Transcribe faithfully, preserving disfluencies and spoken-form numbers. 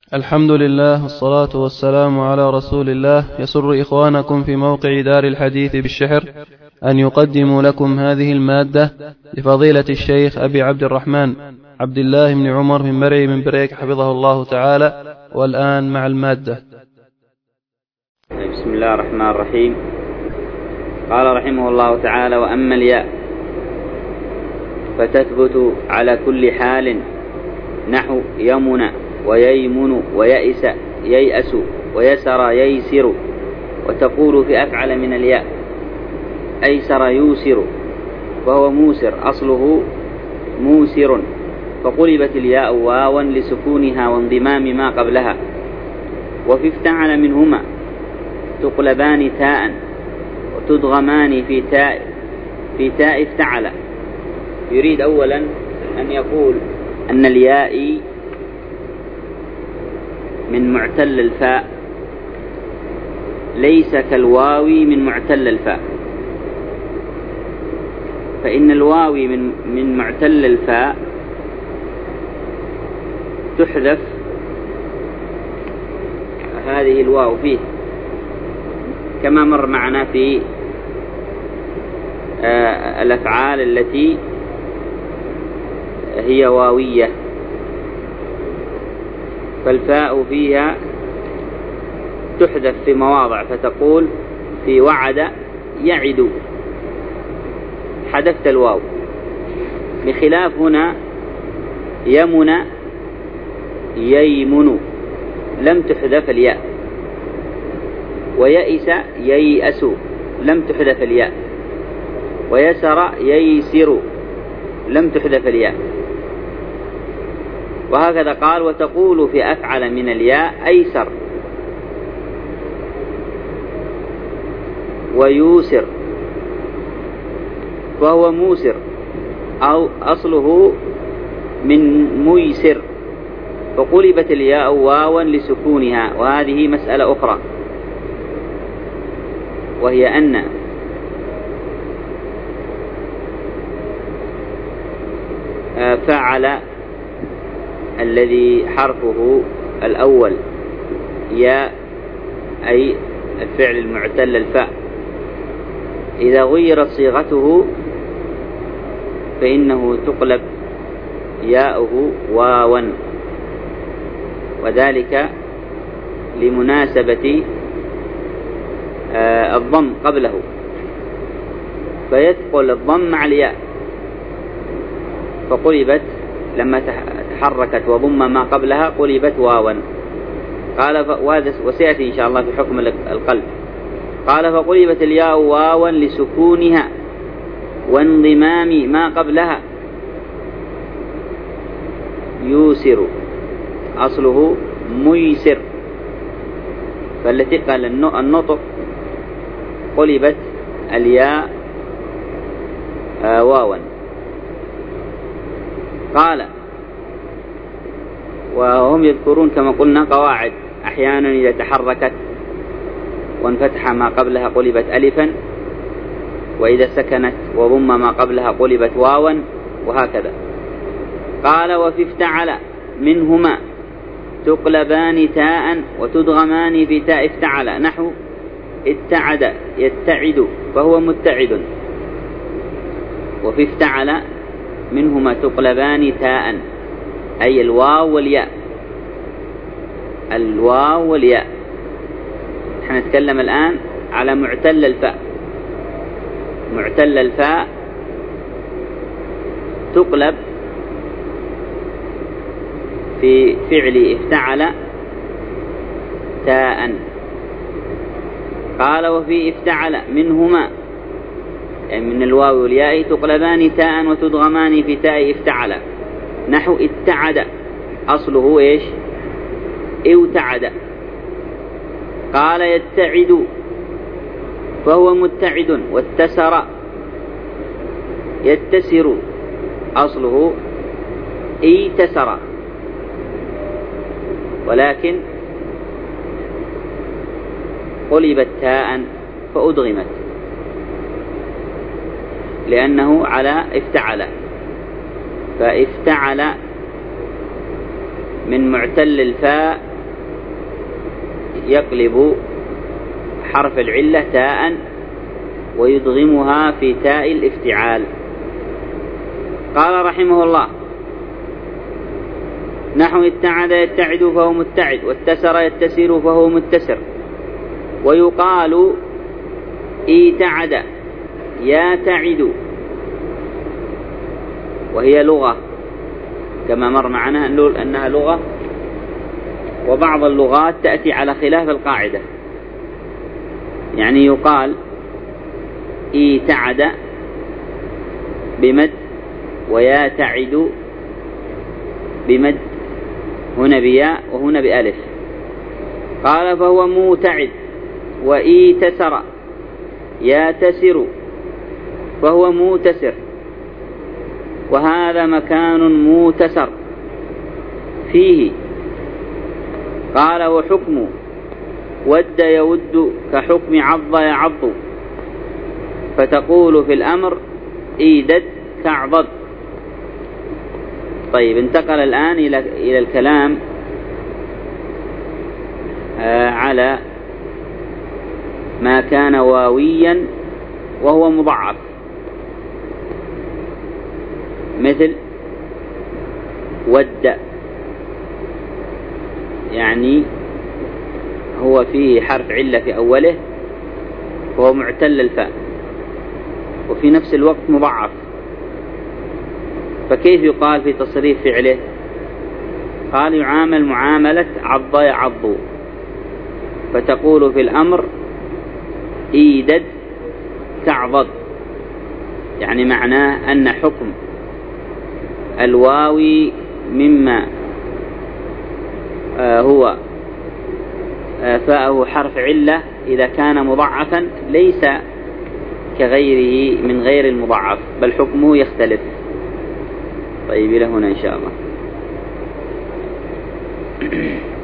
الحمد لله والصلاة والسلام على رسول الله. يسر إخوانكم في موقع دار الحديث بالشحر أن يقدموا لكم هذه المادة لفضيلة الشيخ أبي عبد الرحمن عبد الله بن عمر من مرعي من بريك حفظه الله تعالى. والآن مع المادة. بسم الله الرحمن الرحيم. قال رحمه الله تعالى: وأما الياء فتثبت على كل حال نحو يمن وييمن ويئس ييأس ويسر ييسر، وتقول في أفعل من الياء أيسر يوسر وهو موسر أصله موسر، فقلبت الياء واوا لسكونها وانضمام ما قبلها. وفي افتعل منهما تقلبان تاء وتدغمان في تاء في تاء افتعل. يريد أولا أن يقول أن الياء من معتل الفاء ليس كالواو من معتل الفاء، فإن الواو من من معتل الفاء تحذف هذه الواو فيه، كما مر معنا في آه الأفعال التي هي واوية، فالفاء فيها تحذف في مواضع، فتقول في وعد يعد حذفت الواو، بخلاف هنا يمن ييمن لم تحذف الياء، ويئس ييأس لم تحذف الياء، ويسر ييسر لم تحذف الياء، وهكذا قال: وتقول في أفعل من الياء أيسر ويوسر وهو موسر أو أصله من ميسر، فقلبت الياء واوا لسكونها. وهذه مسألة أخرى، وهي أن فعل الذي حرفه الأول ياء أي الفعل المعتل الفاء، إذا غيرت صيغته فإنه تقلب ياؤه واوا، وذلك لمناسبة الضم قبله، فيثقل الضم مع الياء، فقلبت لما تحركت وضم ما قبلها قلبت واوا. قال وهذا وسيأتي إن شاء الله في حكم القلب. قال: فقلبت الياء واوا لسكونها وانضمام ما قبلها. يوسر أصله ميسر، فالتي قال النطق قلبت الياء آه واوا. قال: وهم يذكرون كما قلنا قواعد، أحيانا إذا تحركت وانفتح ما قبلها قلبت ألفا، وإذا سكنت وضم ما قبلها قلبت واوا، وهكذا. قال: وفي افتعل منهما تقلبان تاء وتدغمان في تاء افتعل نحو اتعد يتعد فهو متعد. وفي افتعل منهما تقلبان تاء أي الواو والياء، الواو والياء. نحن نتكلم الآن على معتل الفاء. معتل الفاء تقلب في فعل افتعل تاء. قال: وفي افتعل منهما يعني من الواو والياء تقلبان تاء وتدغمان في تاء افتعل نحو اتعد أصله إيش؟ اوتعد. قال: يتعد فهو متعد، واتسر يتسر أصله ايتسر، ولكن قلبت تاء فأدغمت لأنه على افتعل. فافتعل من معتل الفاء يقلب حرف العلة تاء ويدغمها في تاء الافتعال. قال رحمه الله: نحو اتعد يتعد فهو متعد، واتسر يتسر فهو متسر. ويقال ايتعد ياتعد، وهي لغة كما مر معنا أنها لغة، وبعض اللغات تأتي على خلاف القاعدة. يعني يقال ايتعد بمد وياتعد بمد، هنا بياء وهنا بألف. قال: فهو موتعد. وإيتسر ياتسر فهو موتسر، وهذا مكان موتسر فيه. قال: وحكم ود يود كحكم عض يعض، فتقول في الأمر إيدد تعضد. طيب، انتقل الآن إلى إلى الكلام آه على ما كان واويا وهو مضاعف، مثل ود، يعني هو فيه حرف علة في أوله وهو معتل الفاء، وفي نفس الوقت مضاعف، فكيف يقال في تصريف فعله؟ قال: يعامل معاملة عض يعض، فتقول في الأمر إيدد تعضد، يعني معناه أن حكم الواوي مما آه هو آه فاءه حرف علة إذا كان مضاعفا ليس كغيره من غير المضاعف، بل حكمه يختلف. طيب، إلى هنا إن شاء الله.